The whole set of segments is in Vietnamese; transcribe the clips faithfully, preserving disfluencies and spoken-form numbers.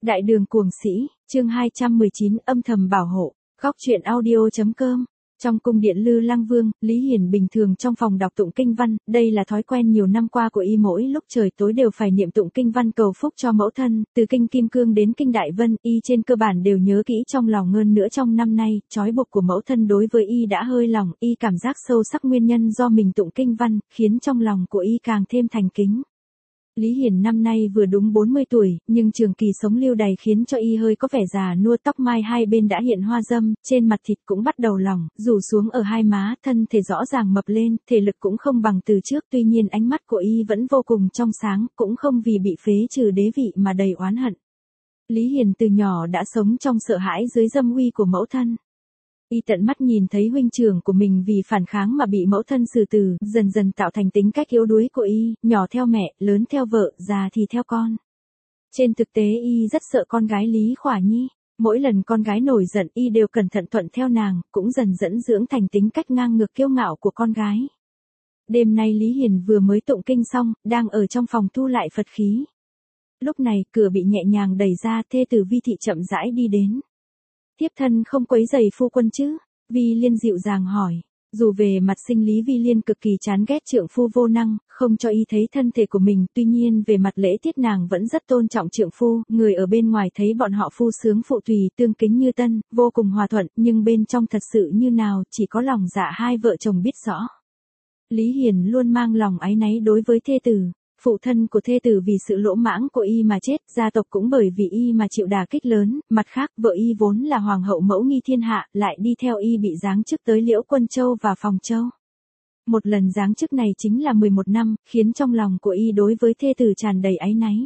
Đại đường cuồng sĩ, chương hai trăm mười chín âm thầm bảo hộ, góc truyện audio.com. Trong cung điện Lư Lăng Vương, Lý Hiển bình thường trong phòng đọc tụng kinh văn, đây là thói quen nhiều năm qua của y, mỗi lúc trời tối đều phải niệm tụng kinh văn cầu phúc cho mẫu thân, từ kinh Kim Cương đến kinh Đại Vân, y trên cơ bản đều nhớ kỹ trong lòng. Hơn nữa trong năm nay, trói buộc của mẫu thân đối với y đã hơi lòng, y cảm giác sâu sắc nguyên nhân do mình tụng kinh văn, khiến trong lòng của y càng thêm thành kính. Lý Hiển năm nay vừa đúng bốn mươi tuổi, nhưng trường kỳ sống lưu đày khiến cho y hơi có vẻ già nua, tóc mai hai bên đã hiện hoa râm, trên mặt thịt cũng bắt đầu lỏng, rủ xuống ở hai má, thân thể rõ ràng mập lên, thể lực cũng không bằng từ trước, tuy nhiên ánh mắt của y vẫn vô cùng trong sáng, cũng không vì bị phế trừ đế vị mà đầy oán hận. Lý Hiển từ nhỏ đã sống trong sợ hãi dưới dâm uy của mẫu thân. Y tận mắt nhìn thấy huynh trưởng của mình vì phản kháng mà bị mẫu thân xử tử, dần dần tạo thành tính cách yếu đuối của y, nhỏ theo mẹ, lớn theo vợ, già thì theo con. Trên thực tế y rất sợ con gái Lý Khỏa Nhi, mỗi lần con gái nổi giận y đều cẩn thận thuận theo nàng, cũng dần dẫn dưỡng thành tính cách ngang ngược kiêu ngạo của con gái. Đêm nay Lý Hiển vừa mới tụng kinh xong, đang ở trong phòng thu lại Phật khí. Lúc này cửa bị nhẹ nhàng đẩy ra, thê tử Vi Thị chậm rãi đi đến. Thiếp thân không quấy rầy phu quân chứ? Vi Liên dịu dàng hỏi. Dù về mặt sinh lý Vi Liên cực kỳ chán ghét trượng phu vô năng, không cho y thấy thân thể của mình, tuy nhiên về mặt lễ tiết nàng vẫn rất tôn trọng trượng phu, người ở bên ngoài thấy bọn họ phu sướng phụ tùy, tương kính như tân, vô cùng hòa thuận, nhưng bên trong thật sự như nào, chỉ có lòng dạ hai vợ chồng biết rõ. Lý Hiển luôn mang lòng áy náy đối với thê tử. Phụ thân của thê tử vì sự lỗ mãng của y mà chết, gia tộc cũng bởi vì y mà chịu đả kích lớn, mặt khác vợ y vốn là hoàng hậu mẫu nghi thiên hạ, lại đi theo y bị giáng chức tới Liễu Quân Châu và Phòng Châu. Một lần giáng chức này chính là mười một năm, khiến trong lòng của y đối với thê tử tràn đầy áy náy.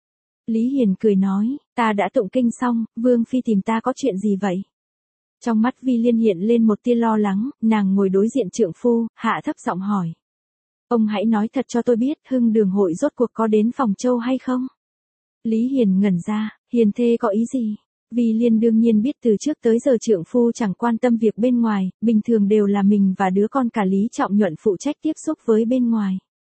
Lý Hiển cười nói, ta đã tụng kinh xong, Vương Phi tìm ta có chuyện gì vậy? Trong mắt Vi Liên hiện lên một tia lo lắng, nàng ngồi đối diện trượng phu, hạ thấp giọng hỏi. Ông hãy nói thật cho tôi biết, Hưng Đường hội rốt cuộc có đến Phòng Châu hay không? Lý Hiển ngẩn ra, hiền thê có ý gì? Vi Liên đương nhiên biết từ trước tới giờ trượng phu chẳng quan tâm việc bên ngoài, bình thường đều là mình và đứa con cả Lý Trọng Nhuận phụ trách tiếp xúc với bên ngoài.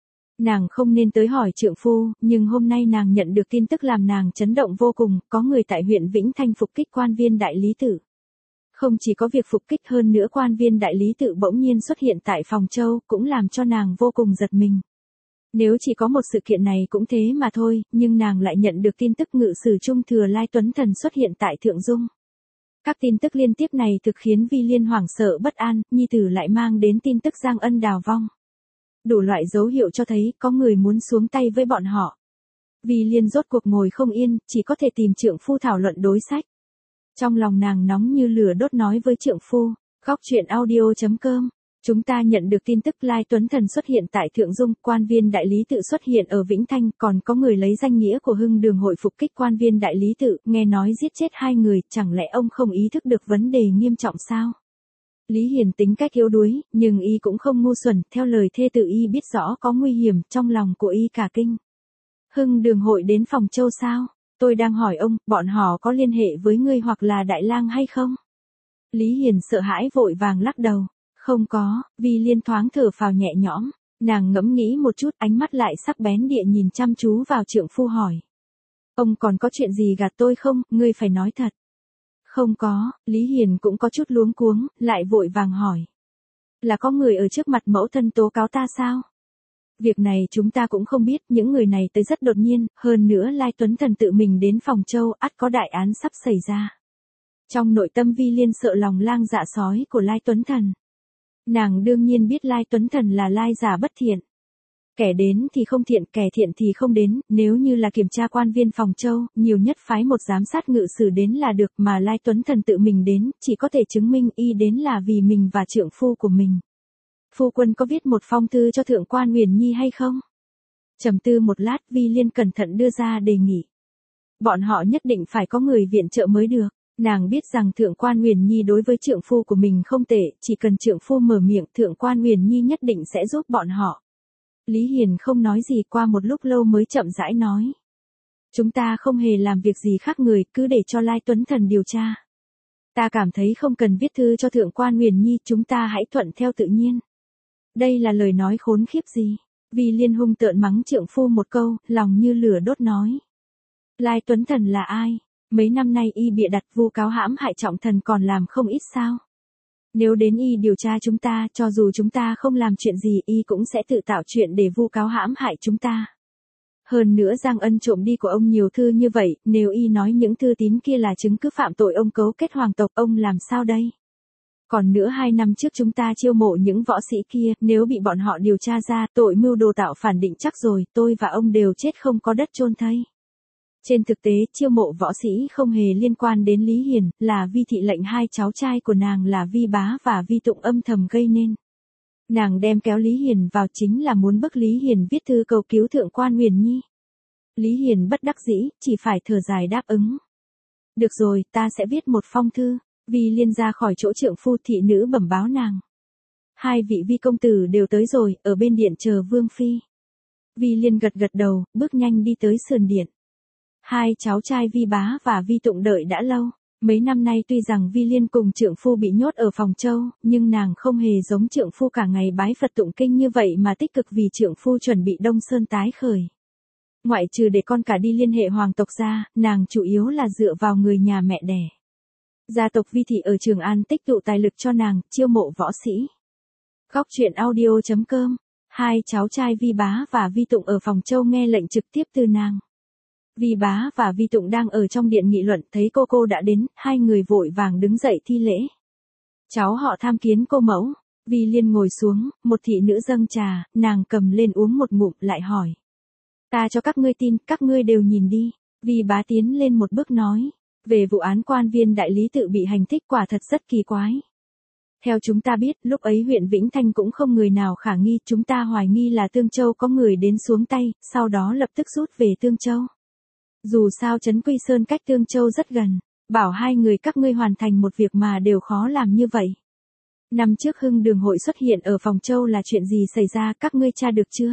Nàng không nên tới hỏi trượng phu, nhưng hôm nay nàng nhận được tin tức làm nàng chấn động vô cùng, có người tại huyện Vĩnh Thanh phục kích quan viên đại lý tự. Không chỉ có việc phục kích, hơn nữa quan viên đại lý tự bỗng nhiên xuất hiện tại Phòng Châu, cũng làm cho nàng vô cùng giật mình. Nếu chỉ có một sự kiện này cũng thế mà thôi, nhưng nàng lại nhận được tin tức ngự sử trung thừa Lai Tuấn Thần xuất hiện tại Thượng Dung. Các tin tức liên tiếp này thực khiến Vi Liên hoảng sợ bất an, nhi tử lại mang đến tin tức Giang Ân đào vong. Đủ loại dấu hiệu cho thấy có người muốn xuống tay với bọn họ. Vi Liên rốt cuộc ngồi không yên, chỉ có thể tìm trượng phu thảo luận đối sách. Trong lòng nàng nóng như lửa đốt nói với trượng phu, góc truyện audio.com. Chúng ta nhận được tin tức Lai Tuấn Thần xuất hiện tại Thượng Dung, quan viên đại lý tự xuất hiện ở Vĩnh Thanh, còn có người lấy danh nghĩa của Hưng Đường hội phục kích quan viên đại lý tự, nghe nói giết chết hai người, chẳng lẽ ông không ý thức được vấn đề nghiêm trọng sao? Lý Hiển tính cách yếu đuối, nhưng y cũng không ngu xuẩn, theo lời thê tử y biết rõ có nguy hiểm, trong lòng của y cả kinh. Hưng Đường hội đến Phòng Châu sao? Tôi đang hỏi ông, bọn họ có liên hệ với ngươi hoặc là Đại Lang hay không? Lý Hiển sợ hãi vội vàng lắc đầu. Không có, Vi Liên thoáng thở phào nhẹ nhõm. Nàng ngẫm nghĩ một chút, ánh mắt lại sắc bén địa nhìn chăm chú vào trượng phu hỏi. Ông còn có chuyện gì gạt tôi không, ngươi phải nói thật. Không có, Lý Hiển cũng có chút luống cuống, lại vội vàng hỏi. Là có người ở trước mặt mẫu thân tố cáo ta sao? Việc này chúng ta cũng không biết, những người này tới rất đột nhiên, hơn nữa Lai Tuấn Thần tự mình đến Phòng Châu, ắt có đại án sắp xảy ra. Trong nội tâm Vi Liên sợ lòng lang dạ sói của Lai Tuấn Thần. Nàng đương nhiên biết Lai Tuấn Thần là lai giả bất thiện. Kẻ đến thì không thiện, kẻ thiện thì không đến, nếu như là kiểm tra quan viên Phòng Châu, nhiều nhất phái một giám sát ngự sử đến là được, mà Lai Tuấn Thần tự mình đến, chỉ có thể chứng minh y đến là vì mình và trượng phu của mình. Phu quân có viết một phong thư cho Thượng quan Huyền Nhi hay không? Trầm tư một lát, Vi Liên cẩn thận đưa ra đề nghị. Bọn họ nhất định phải có người viện trợ mới được. Nàng biết rằng Thượng quan Huyền Nhi đối với trượng phu của mình không tệ, chỉ cần trượng phu mở miệng, Thượng quan Huyền Nhi nhất định sẽ giúp bọn họ. Lý Hiển không nói gì, qua một lúc lâu mới chậm rãi nói. Chúng ta không hề làm việc gì khác người, cứ để cho Lai Tuấn Thần điều tra. Ta cảm thấy không cần viết thư cho Thượng quan Huyền Nhi, chúng ta hãy thuận theo tự nhiên. Đây là lời nói khốn khiếp gì? Vi Liên hung tợn mắng trượng phu một câu, lòng như lửa đốt nói. Lai Tuấn Thần là ai? Mấy năm nay y bịa đặt vu cáo hãm hại Trọng Thần còn làm không ít sao. Nếu đến y điều tra chúng ta, cho dù chúng ta không làm chuyện gì, y cũng sẽ tự tạo chuyện để vu cáo hãm hại chúng ta. Hơn nữa Giang Ân trộm đi của ông nhiều thư như vậy, nếu y nói những thư tín kia là chứng cứ phạm tội ông cấu kết hoàng tộc, ông làm sao đây? Còn nữa hai năm trước chúng ta chiêu mộ những võ sĩ kia, nếu bị bọn họ điều tra ra tội mưu đồ tạo phản định chắc rồi, tôi và ông đều chết không có đất chôn thây. Trên thực tế, chiêu mộ võ sĩ không hề liên quan đến Lý Hiền, là Vi Thị lệnh hai cháu trai của nàng là Vi Bá và Vi Tụng âm thầm gây nên. Nàng đem kéo Lý Hiền vào chính là muốn bức Lý Hiền viết thư cầu cứu thượng quan Huyền Nhi. Lý Hiền bất đắc dĩ, chỉ phải thở dài đáp ứng. Được rồi, ta sẽ viết một phong thư. Vi Liên ra khỏi chỗ trượng phu, thị nữ bẩm báo nàng. Hai vị Vi công tử đều tới rồi, ở bên điện chờ Vương Phi. Vi Liên gật gật đầu, bước nhanh đi tới sườn điện. Hai cháu trai Vi Bá và Vi Tụng đợi đã lâu. Mấy năm nay tuy rằng Vi Liên cùng trượng phu bị nhốt ở phòng châu, nhưng nàng không hề giống trượng phu cả ngày bái Phật tụng kinh như vậy mà tích cực vì trượng phu chuẩn bị Đông Sơn tái khởi. Ngoại trừ để con cả đi liên hệ hoàng tộc ra, nàng chủ yếu là dựa vào người nhà mẹ đẻ. Gia tộc Vi Thị ở Trường An tích tụ tài lực cho nàng, chiêu mộ võ sĩ. Góc truyện audio chấm com. Hai cháu trai Vi Bá và Vi Tụng ở phòng châu nghe lệnh trực tiếp từ nàng. Vi Bá và Vi Tụng đang ở trong điện nghị luận, thấy cô cô đã đến, hai người vội vàng đứng dậy thi lễ. Cháu họ tham kiến cô mẫu. Vi Liên ngồi xuống, một thị nữ dâng trà, nàng cầm lên uống một ngụm lại hỏi. Ta cho các ngươi tin, các ngươi đều nhìn đi. Vi Bá tiến lên một bước nói. Về vụ án quan viên đại lý tự bị hành thích quả thật rất kỳ quái. Theo chúng ta biết, lúc ấy huyện Vĩnh Thanh cũng không người nào khả nghi, chúng ta hoài nghi là Tương Châu có người đến xuống tay, sau đó lập tức rút về Tương Châu. Dù sao Trấn Quy Sơn cách Tương Châu rất gần, bảo hai người các ngươi hoàn thành một việc mà đều khó làm như vậy. Năm trước Hưng Đường hội xuất hiện ở Phòng Châu là chuyện gì xảy ra, các ngươi tra được chưa?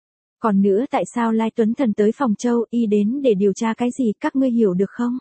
Còn nữa tại sao Lai Tuấn Thần tới Phòng Châu, y đến để điều tra cái gì, các ngươi hiểu được không?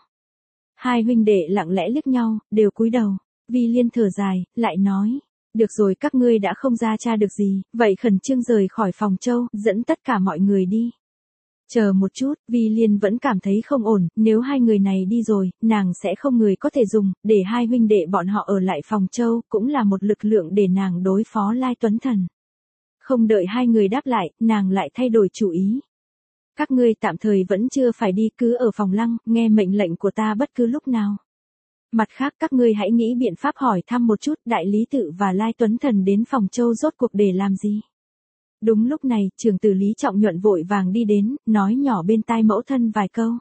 Hai huynh đệ lặng lẽ liếc nhau, đều cúi đầu. Vi Liên thở dài, lại nói. Được rồi, các ngươi đã không ra tra được gì, vậy khẩn trương rời khỏi Phòng Châu, dẫn tất cả mọi người đi. Chờ một chút, Vi Liên vẫn cảm thấy không ổn, nếu hai người này đi rồi, nàng sẽ không người có thể dùng, để hai huynh đệ bọn họ ở lại Phòng Châu, cũng là một lực lượng để nàng đối phó Lai Tuấn Thần. Không đợi hai người đáp lại, nàng lại thay đổi chủ ý. Các ngươi tạm thời vẫn chưa phải đi, cứ ở Phòng Lăng, nghe mệnh lệnh của ta bất cứ lúc nào. Mặt khác các ngươi hãy nghĩ biện pháp hỏi thăm một chút Đại Lý Tự và Lai Tuấn Thần đến Phòng Châu rốt cuộc để làm gì. Đúng lúc này, trưởng tử Lý Trọng Nhuận vội vàng đi đến, nói nhỏ bên tai mẫu thân vài câu.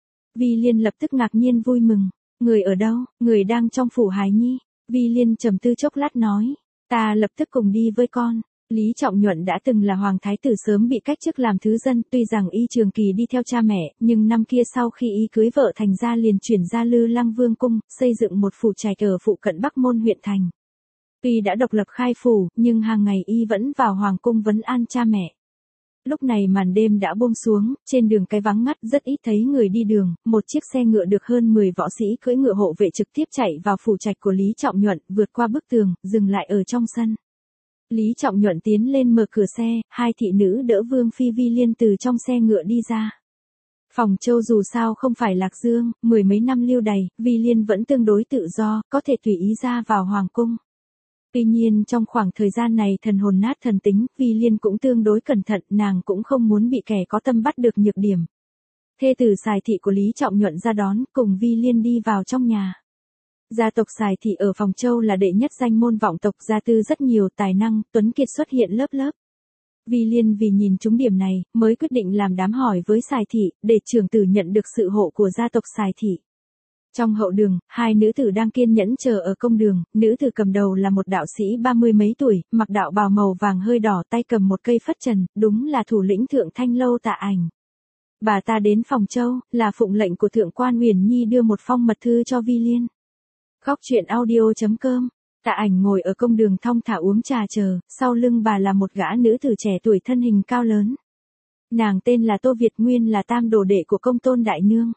Vi Liên lập tức ngạc nhiên vui mừng. Người ở đâu? Người đang trong phủ Hài Nhi. Vi Liên trầm tư chốc lát nói. Ta lập tức cùng đi với con. Lý Trọng Nhuận đã từng là hoàng thái tử, sớm bị cách chức làm thứ dân, tuy rằng y trường kỳ đi theo cha mẹ, nhưng năm kia sau khi y cưới vợ thành ra liền chuyển ra Lư Lăng Vương cung, xây dựng một phủ trạch ở phụ cận Bắc Môn huyện thành. Tuy đã độc lập khai phủ, nhưng hàng ngày y vẫn vào hoàng cung vấn an cha mẹ. Lúc này màn đêm đã buông xuống, trên đường cái vắng ngắt rất ít thấy người đi đường, một chiếc xe ngựa được hơn mười võ sĩ cưỡi ngựa hộ vệ trực tiếp chạy vào phủ trạch của Lý Trọng Nhuận, vượt qua bức tường, dừng lại ở trong sân. Lý Trọng Nhuận tiến lên mở cửa xe, hai thị nữ đỡ Vương Phi Vi Liên từ trong xe ngựa đi ra. Phòng Châu dù sao không phải Lạc Dương, mười mấy năm lưu đày, Vi Liên vẫn tương đối tự do, có thể tùy ý ra vào hoàng cung. Tuy nhiên trong khoảng thời gian này thần hồn nát thần tính, Vi Liên cũng tương đối cẩn thận, nàng cũng không muốn bị kẻ có tâm bắt được nhược điểm. Thê tử Sài Thị của Lý Trọng Nhuận ra đón, cùng Vi Liên đi vào trong nhà. Gia tộc Sài Thị ở Phòng Châu là đệ nhất danh môn vọng tộc, gia tư rất nhiều, tài năng, tuấn kiệt xuất hiện lớp lớp. Vi Liên vì nhìn trúng điểm này, mới quyết định làm đám hỏi với Sài Thị, để trưởng tử nhận được sự hộ của gia tộc Sài Thị. Trong hậu đường, hai nữ tử đang kiên nhẫn chờ ở công đường, nữ tử cầm đầu là một đạo sĩ ba mươi mấy tuổi, mặc đạo bào màu vàng hơi đỏ, tay cầm một cây phất trần, đúng là thủ lĩnh Thượng Thanh Lâu Tạ Ảnh. Bà ta đến Phòng Châu, là phụng lệnh của Thượng quan Huyền Nhi đưa một phong mật thư cho Vi Liên. Góc truyện audio chấm com. Tạ Ảnh ngồi ở công đường thong thả uống trà chờ, sau lưng bà là một gã nữ tử trẻ tuổi thân hình cao lớn. Nàng tên là Tô Việt, nguyên là tam đồ đệ của Công Tôn Đại Nương.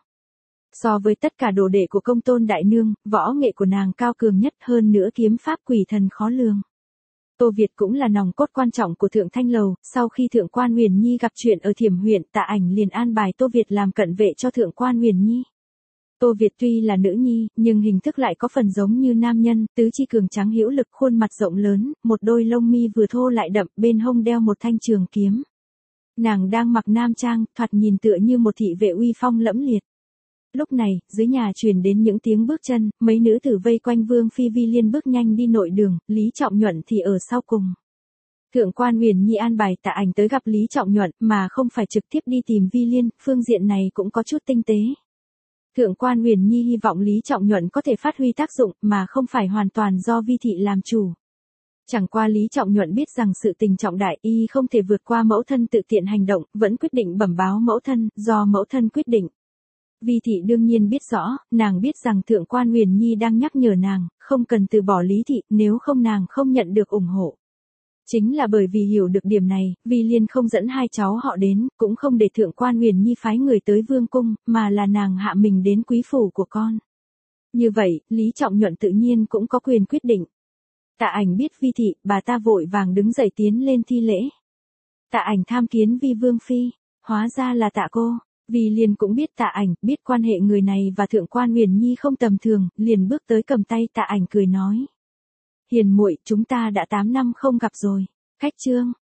So với tất cả đồ đệ của Công Tôn Đại Nương, võ nghệ của nàng cao cường nhất, hơn nữa kiếm pháp quỷ thần khó lường. Tô Việt cũng là nòng cốt quan trọng của Thượng Thanh Lầu, sau khi Thượng quan Huyền Nhi gặp chuyện ở Thiểm huyện, Tạ Ảnh liền an bài Tô Việt làm cận vệ cho Thượng quan Huyền Nhi. Tô Việt tuy là nữ nhi, nhưng hình thức lại có phần giống như nam nhân, tứ chi cường tráng hữu lực, khuôn mặt rộng lớn, một đôi lông mi vừa thô lại đậm, bên hông đeo một thanh trường kiếm. Nàng đang mặc nam trang, thoạt nhìn tựa như một thị vệ uy phong lẫm liệt. Lúc này, dưới nhà truyền đến những tiếng bước chân, mấy nữ tử vây quanh Vương Phi Vi Liên bước nhanh đi nội đường, Lý Trọng Nhuận thì ở sau cùng. Thượng quan Huyền Nhi an bài Tạ Ảnh tới gặp Lý Trọng Nhuận mà không phải trực tiếp đi tìm Vi Liên, phương diện này cũng có chút tinh tế. Thượng quan Huyền Nhi hy vọng Lý Trọng Nhuận có thể phát huy tác dụng mà không phải hoàn toàn do Vi Thị làm chủ. Chẳng qua Lý Trọng Nhuận biết rằng sự tình trọng đại y không thể vượt qua mẫu thân tự tiện hành động, vẫn quyết định bẩm báo mẫu thân, do mẫu thân quyết định. Vi Thị đương nhiên biết rõ, nàng biết rằng Thượng quan Huyền Nhi đang nhắc nhở nàng, không cần từ bỏ Lý Thị, nếu không nàng không nhận được ủng hộ. Chính là bởi vì hiểu được điểm này, Vi Liên không dẫn hai cháu họ đến, cũng không để Thượng quan Huyền Nhi phái người tới vương cung, mà là nàng hạ mình đến quý phủ của con. Như vậy, Lý Trọng Nhuận tự nhiên cũng có quyền quyết định. Tạ Ảnh biết Vi Thị, bà ta vội vàng đứng dậy tiến lên thi lễ. Tạ Ảnh tham kiến Vi Vương Phi, hóa ra là Tạ cô. Vi Liên cũng biết Tạ Ảnh, biết quan hệ người này và Thượng quan Huyền Nhi không tầm thường, liền bước tới cầm tay Tạ Ảnh cười nói. Hiền muội, chúng ta đã tám năm không gặp rồi. Khách trương,